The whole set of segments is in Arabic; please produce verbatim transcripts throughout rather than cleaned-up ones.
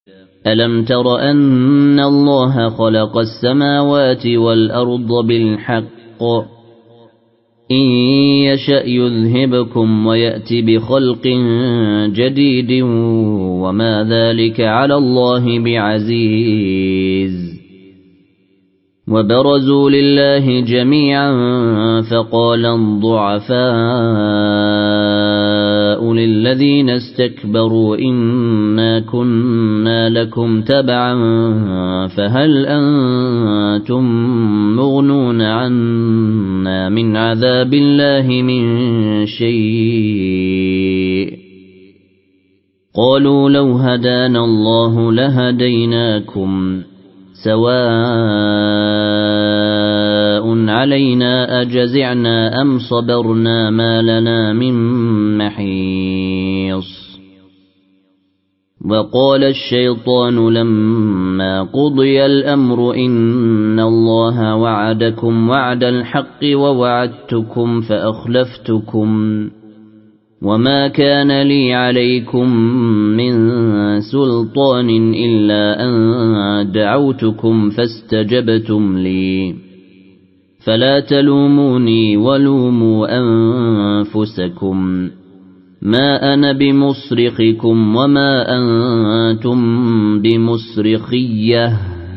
ألم تر أن الله خلق السماوات والأرض بالحق إن يشأ يذهبكم ويأتي بخلق جديد وما ذلك على الله بعزيز وبرزوا لله جميعا فقال الضعفاء للذين استكبروا إنا كنا لكم تبعا فهل أنتم مغنون عنا من عذاب الله من شيء قالوا لو هدانا الله لهديناكم سواء علينا أجزعنا أم صبرنا ما لنا من محيص وقال الشيطان لما قضي الأمر إن الله وعدكم وعد الحق ووعدتكم فأخلفتكم وما كان لي عليكم من سلطان إلا أن دعوتكم فاستجبتم لي فلا تلوموني ولوموا أنفسكم ما أنا بمصرخكم وما أنتم بمصرخية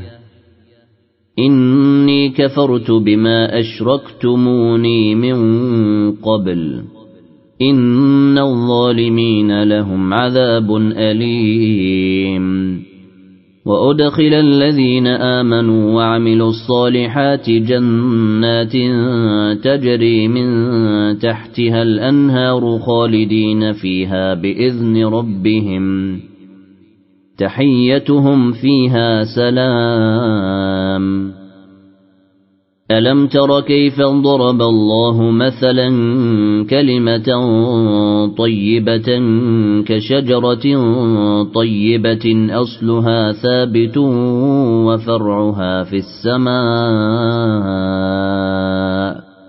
إني كفرت بما أشركتموني من قبل إن الظالمين لهم عذاب أليم وأدخل الذين آمنوا وعملوا الصالحات جنات تجري من تحتها الأنهار خالدين فيها بإذن ربهم تحيتهم فيها سلام ألم تر كيف ضرب الله مثلا كلمة طيبة كشجرة طيبة أصلها ثابت وفرعها في السماء